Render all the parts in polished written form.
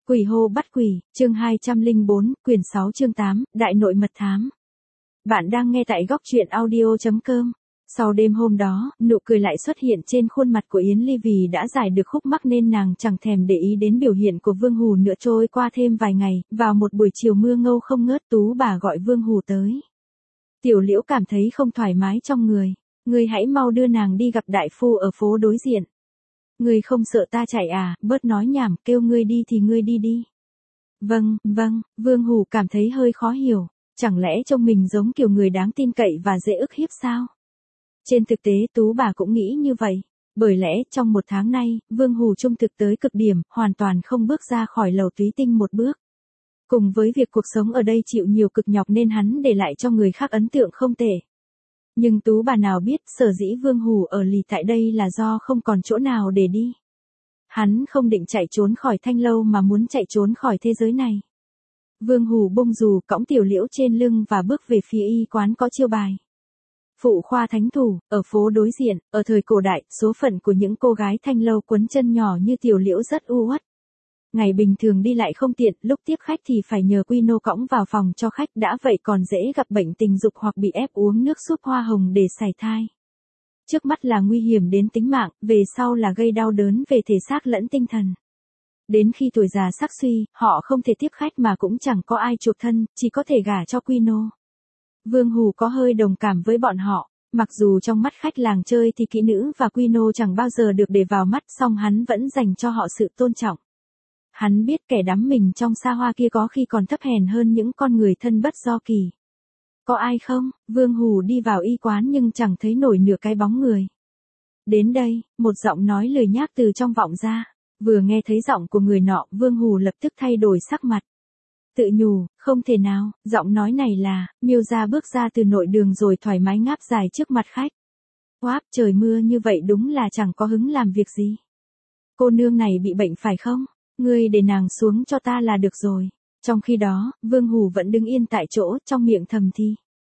Quỷ hô bắt quỷ, chương 204, quyển 6 chương 8, Đại nội mật thám. Bạn đang nghe tại góc truyện audio.com. Sau đêm hôm đó, nụ cười lại xuất hiện trên khuôn mặt của Yến Ly vì đã giải được khúc mắc nên nàng chẳng thèm để ý đến biểu hiện của Vương Hù nữa. Trôi qua thêm vài ngày, vào một buổi chiều mưa ngâu không ngớt, Tú bà gọi Vương Hù tới. Tiểu Liễu cảm thấy không thoải mái trong người. Ngươi hãy mau đưa nàng đi gặp đại phu ở phố đối diện. Ngươi không sợ ta chạy à, bớt nói nhảm, kêu ngươi đi thì ngươi đi đi. Vâng, Vương Hù cảm thấy hơi khó hiểu, chẳng lẽ trông mình giống kiểu người đáng tin cậy và dễ ức hiếp sao? Trên thực tế Tú bà cũng nghĩ như vậy, bởi lẽ trong một tháng nay, Vương Hù trung thực tới cực điểm, hoàn toàn không bước ra khỏi lầu Túy Tinh một bước. Cùng với việc cuộc sống ở đây chịu nhiều cực nhọc nên hắn để lại cho người khác ấn tượng không tệ. Nhưng Tú bà nào biết sở dĩ Vương Hù ở lì tại đây là do không còn chỗ nào để đi. Hắn không định chạy trốn khỏi Thanh Lâu mà muốn chạy trốn khỏi thế giới này. Vương Hù bông dù cõng Tiểu Liễu trên lưng và bước về phía y quán có chiêu bài. Phụ khoa thánh thủ, ở phố đối diện, ở thời cổ đại, số phận của những cô gái Thanh Lâu quấn chân nhỏ như Tiểu Liễu rất u uất. Ngày bình thường đi lại không tiện, lúc tiếp khách thì phải nhờ quy nô cõng vào phòng cho khách, đã vậy còn dễ gặp bệnh tình dục hoặc bị ép uống nước súp hoa hồng để sảy thai. Trước mắt là nguy hiểm đến tính mạng, về sau là gây đau đớn về thể xác lẫn tinh thần. Đến khi tuổi già sắc suy, họ không thể tiếp khách mà cũng chẳng có ai chuộc thân, chỉ có thể gả cho quy nô. Vương Hù có hơi đồng cảm với bọn họ, mặc dù trong mắt khách làng chơi thì kỹ nữ và quy nô chẳng bao giờ được để vào mắt, song hắn vẫn dành cho họ sự tôn trọng. Hắn biết kẻ đắm mình trong xa hoa kia có khi còn thấp hèn hơn những con người thân bất do kỳ. Có ai không? Vương Hù đi vào y quán nhưng chẳng thấy nổi nửa cái bóng người. Đến đây, một giọng nói lười nhác từ trong vọng ra. Vừa nghe thấy giọng của người nọ, Vương Hù lập tức thay đổi sắc mặt. Tự nhủ, không thể nào, giọng nói này là, Miêu Gia bước ra từ nội đường rồi thoải mái ngáp dài trước mặt khách. Oáp, trời mưa như vậy đúng là chẳng có hứng làm việc gì. Cô nương này bị bệnh phải không? Ngươi để nàng xuống cho ta là được rồi. Trong khi đó, Vương Hù vẫn đứng yên tại chỗ, trong miệng thầm thì.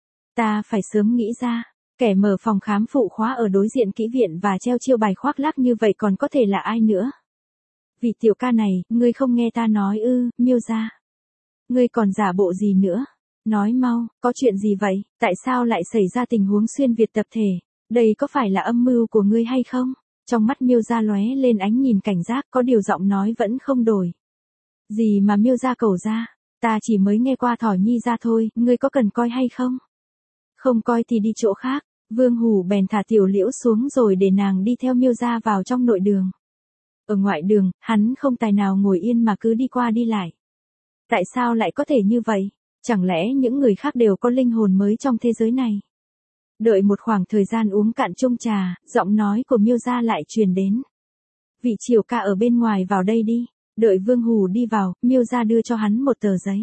Ta phải sớm nghĩ ra, kẻ mở phòng khám phụ khóa ở đối diện kỹ viện và treo chiêu bài khoác lác như vậy còn có thể là ai nữa? Vị tiểu ca này, ngươi không nghe ta nói ư, Miêu Gia. Ngươi còn giả bộ gì nữa? Nói mau, có chuyện gì vậy? Tại sao lại xảy ra tình huống xuyên Việt tập thể? Đây có phải là âm mưu của ngươi hay không? Trong mắt Miêu Gia lóe lên ánh nhìn cảnh giác, có điều giọng nói vẫn không đổi. Gì mà Miêu Gia cầu ra? Ta chỉ mới nghe qua Thỏ Nhi ra thôi, ngươi có cần coi hay không? Không coi thì đi chỗ khác. Vương Hù bèn thả Tiểu Liễu xuống rồi để nàng đi theo Miêu Gia vào trong nội đường. Ở ngoại đường, hắn không tài nào ngồi yên mà cứ đi qua đi lại. Tại sao lại có thể như vậy? Chẳng lẽ những người khác đều có linh hồn mới trong thế giới này? Đợi một khoảng thời gian uống cạn chung trà, giọng nói của Miêu Gia lại truyền đến. Vị triều ca ở bên ngoài vào đây đi. Đợi Vương Hù đi vào, Miêu Gia đưa cho hắn một tờ giấy.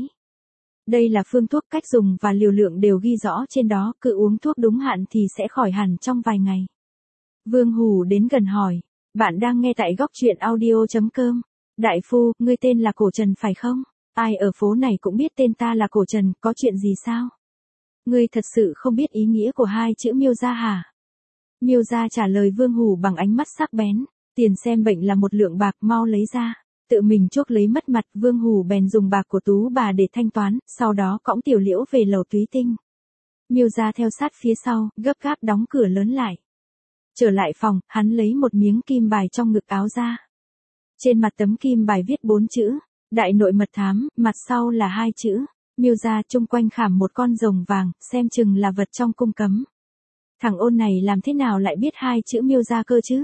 Đây là phương thuốc, cách dùng và liều lượng đều ghi rõ trên đó, cứ uống thuốc đúng hạn thì sẽ khỏi hẳn trong vài ngày. Vương Hù đến gần hỏi, bạn đang nghe tại góc truyện audio.com. Đại phu, ngươi tên là Cổ Trần phải không? Ai ở phố này cũng biết tên ta là Cổ Trần, có chuyện gì sao? Ngươi thật sự không biết ý nghĩa của hai chữ Miêu Gia hả? Miêu Gia trả lời Vương Hù bằng ánh mắt sắc bén, tiền xem bệnh là một lượng bạc, mau lấy ra. Tự mình chuốc lấy mất mặt, Vương Hù bèn dùng bạc của Tú bà để thanh toán, sau đó cõng Tiểu Liễu về lầu Túy Tinh. Miêu Gia theo sát phía sau, gấp gáp đóng cửa lớn lại. Trở lại phòng, hắn lấy một miếng kim bài trong ngực áo ra. Trên mặt tấm kim bài viết 4 chữ, Đại nội mật thám, mặt sau là 2 chữ, Miêu Gia, chung quanh khảm một con rồng vàng, xem chừng là vật trong cung cấm. Thằng ôn này làm thế nào lại biết 2 chữ Miêu Gia cơ chứ?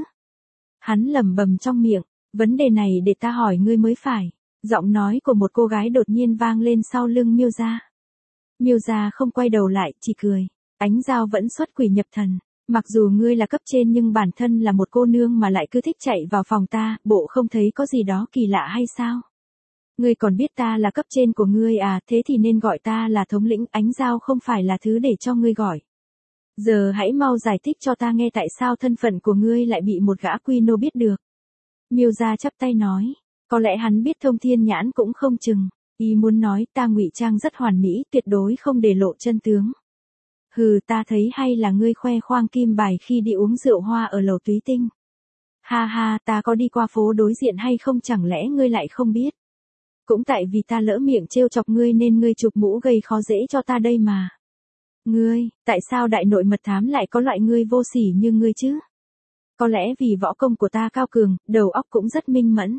Hắn lẩm bẩm trong miệng, vấn đề này để ta hỏi ngươi mới phải. Giọng nói của một cô gái đột nhiên vang lên sau lưng Miêu Gia. Miêu Gia không quay đầu lại, chỉ cười. Ánh dao vẫn xuất quỷ nhập thần. Mặc dù ngươi là cấp trên nhưng bản thân là một cô nương mà lại cứ thích chạy vào phòng ta, bộ không thấy có gì đó kỳ lạ hay sao? Ngươi còn biết ta là cấp trên của ngươi à, thế thì nên gọi ta là thống lĩnh, ánh dao không phải là thứ để cho ngươi gọi. Giờ hãy mau giải thích cho ta nghe tại sao thân phận của ngươi lại bị một gã quy nô biết được. Miêu Gia chắp tay nói, có lẽ hắn biết thông thiên nhãn cũng không chừng, ý muốn nói ta ngụy trang rất hoàn mỹ, tuyệt đối không để lộ chân tướng. Hừ, ta thấy hay là ngươi khoe khoang kim bài khi đi uống rượu hoa ở lầu Túy Tinh. Ha ha, ta có đi qua phố đối diện hay không chẳng lẽ ngươi lại không biết. Cũng tại vì ta lỡ miệng trêu chọc ngươi nên ngươi chụp mũ gây khó dễ cho ta đây mà. Ngươi, tại sao đại nội mật thám lại có loại ngươi vô sỉ như ngươi chứ? Có lẽ vì võ công của ta cao cường, đầu óc cũng rất minh mẫn.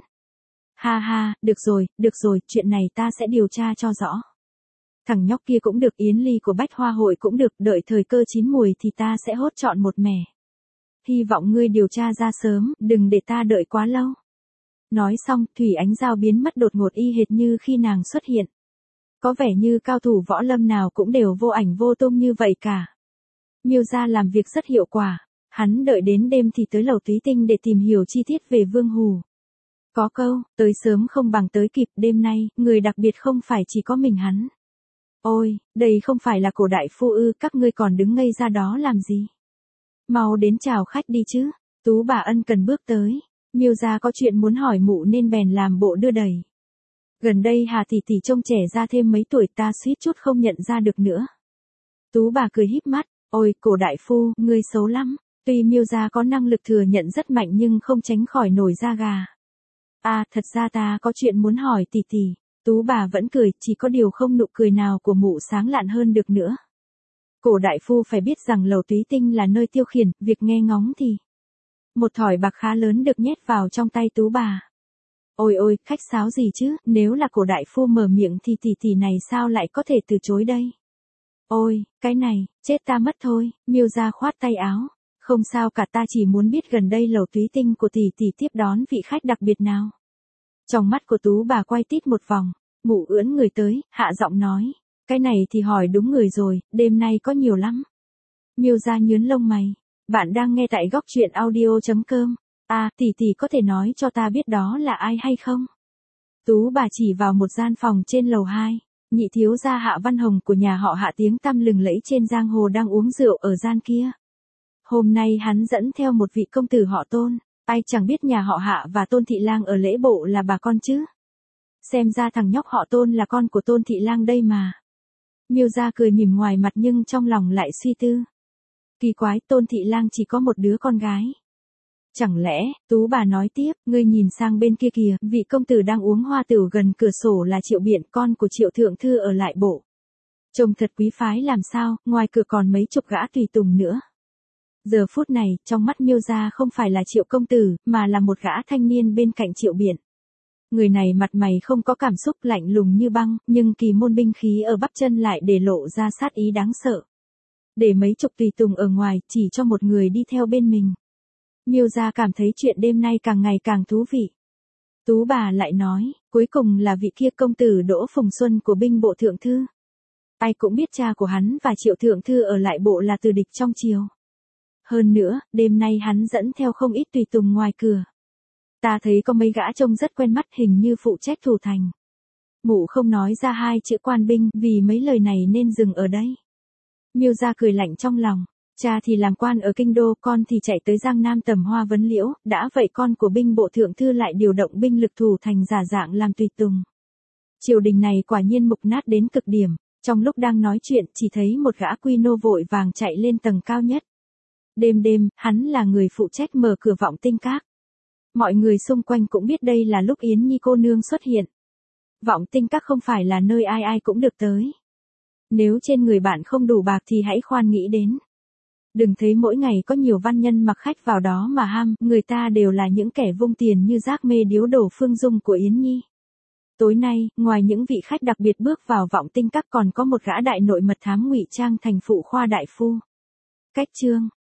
Ha ha, được rồi, chuyện này ta sẽ điều tra cho rõ. Thằng nhóc kia cũng được, Yến Ly của Bách Hoa Hội cũng được, đợi thời cơ chín mùi thì ta sẽ hốt trọn một mẻ. Hy vọng ngươi điều tra ra sớm, đừng để ta đợi quá lâu. Nói xong, Thủy Ánh Giao biến mất đột ngột y hệt như khi nàng xuất hiện. Có vẻ như cao thủ võ lâm nào cũng đều vô ảnh vô tung như vậy cả. Miêu gia làm việc rất hiệu quả, hắn đợi đến đêm thì tới lầu Túy Tinh để tìm hiểu chi tiết về Vương Hù. Có câu, tới sớm không bằng tới kịp, đêm nay, người đặc biệt không phải chỉ có mình hắn. Ôi, đây không phải là Cổ đại phu ư, các ngươi còn đứng ngây ra đó làm gì? Mau đến chào khách đi chứ. Tú bà ân cần bước tới. Miêu gia có chuyện muốn hỏi mụ nên bèn làm bộ đưa đẩy. Gần đây Hà tỷ tỷ trông trẻ ra thêm mấy tuổi, ta suýt chút không nhận ra được nữa. Tú bà cười híp mắt, ôi Cổ đại phu, ngươi xấu lắm. Tuy Miêu gia có năng lực thừa nhận rất mạnh nhưng không tránh khỏi nổi da gà. À, thật ra ta có chuyện muốn hỏi tỷ tỷ. Tú bà vẫn cười, chỉ có điều không nụ cười nào của mụ sáng lạn hơn được nữa. Cổ đại phu phải biết rằng lầu Túy Tinh là nơi tiêu khiển, việc nghe ngóng thì. Một thỏi bạc khá lớn được nhét vào trong tay Tú bà. Ôi ôi, khách sáo gì chứ, nếu là Cổ đại phu mở miệng thì tỷ này sao lại có thể từ chối đây? Ôi, cái này, chết ta mất thôi, Miêu gia khoát tay áo. Không sao cả, ta chỉ muốn biết gần đây lầu Túy Tinh của tỷ tiếp đón vị khách đặc biệt nào. Trong mắt của Tú bà quay tít một vòng, mụ ưỡn người tới, hạ giọng nói. Cái này thì hỏi đúng người rồi, đêm nay có nhiều lắm. Miêu gia nhướng lông mày. Bạn đang nghe tại góc truyện audio.com. À, tỷ có thể nói cho ta biết đó là ai hay không? Tú bà chỉ vào một gian phòng trên lầu 2. Nhị thiếu gia Hạ Văn Hồng của nhà họ Hạ tiếng tăm lừng lẫy trên giang hồ đang uống rượu ở gian kia. Hôm nay hắn dẫn theo một vị công tử họ Tôn. Ai chẳng biết nhà họ Hạ và Tôn Thị Lang ở lễ bộ là bà con chứ. Xem ra thằng nhóc họ Tôn là con của Tôn Thị Lang đây mà. Miêu gia cười mỉm ngoài mặt nhưng trong lòng lại suy tư. Kỳ quái, Tôn Thị Lang chỉ có một đứa con gái. Chẳng lẽ, Tú bà nói tiếp, ngươi nhìn sang bên kia kìa, vị công tử đang uống hoa tửu gần cửa sổ là Triệu Biện, con của Triệu Thượng Thư ở lại bộ. Trông thật quý phái làm sao, ngoài cửa còn mấy chục gã tùy tùng nữa. Giờ phút này, trong mắt Miêu gia không phải là Triệu công tử, mà là một gã thanh niên bên cạnh Triệu Biện. Người này mặt mày không có cảm xúc, lạnh lùng như băng, nhưng kỳ môn binh khí ở bắp chân lại để lộ ra sát ý đáng sợ. Để mấy chục tùy tùng ở ngoài, chỉ cho một người đi theo bên mình. Miêu gia cảm thấy chuyện đêm nay càng ngày càng thú vị. Tú bà lại nói, cuối cùng là vị kia công tử Đỗ Phùng Xuân của binh bộ thượng thư. Ai cũng biết cha của hắn và Triệu Thượng Thư ở lại bộ là từ địch trong triều. Hơn nữa, đêm nay hắn dẫn theo không ít tùy tùng ngoài cửa. Ta thấy có mấy gã trông rất quen mắt, hình như phụ trách thủ thành. Mụ không nói ra hai chữ quan binh, vì mấy lời này nên dừng ở đây. Miêu gia cười lạnh trong lòng, cha thì làm quan ở kinh đô, con thì chạy tới Giang Nam tầm hoa vấn liễu, đã vậy con của binh bộ thượng thư lại điều động binh lực thủ thành giả dạng làm tùy tùng. Triều đình này quả nhiên mục nát đến cực điểm. Trong lúc đang nói chuyện, chỉ thấy một gã quy nô vội vàng chạy lên tầng cao nhất. Đêm, hắn là người phụ trách mở cửa Vọng Tinh Các. Mọi người xung quanh cũng biết đây là lúc Yến Nhi cô nương xuất hiện. Vọng Tinh Các không phải là nơi ai cũng được tới. Nếu trên người bạn không đủ bạc thì hãy khoan nghĩ đến. Đừng thấy mỗi ngày có nhiều văn nhân mặc khách vào đó mà ham, người ta đều là những kẻ vung tiền như rác mê điếu đổ phương dung của Yến Nhi. Tối nay, ngoài những vị khách đặc biệt bước vào Vọng Tinh Các còn có một gã đại nội mật thám ngụy trang thành phụ khoa đại phu. Cách chương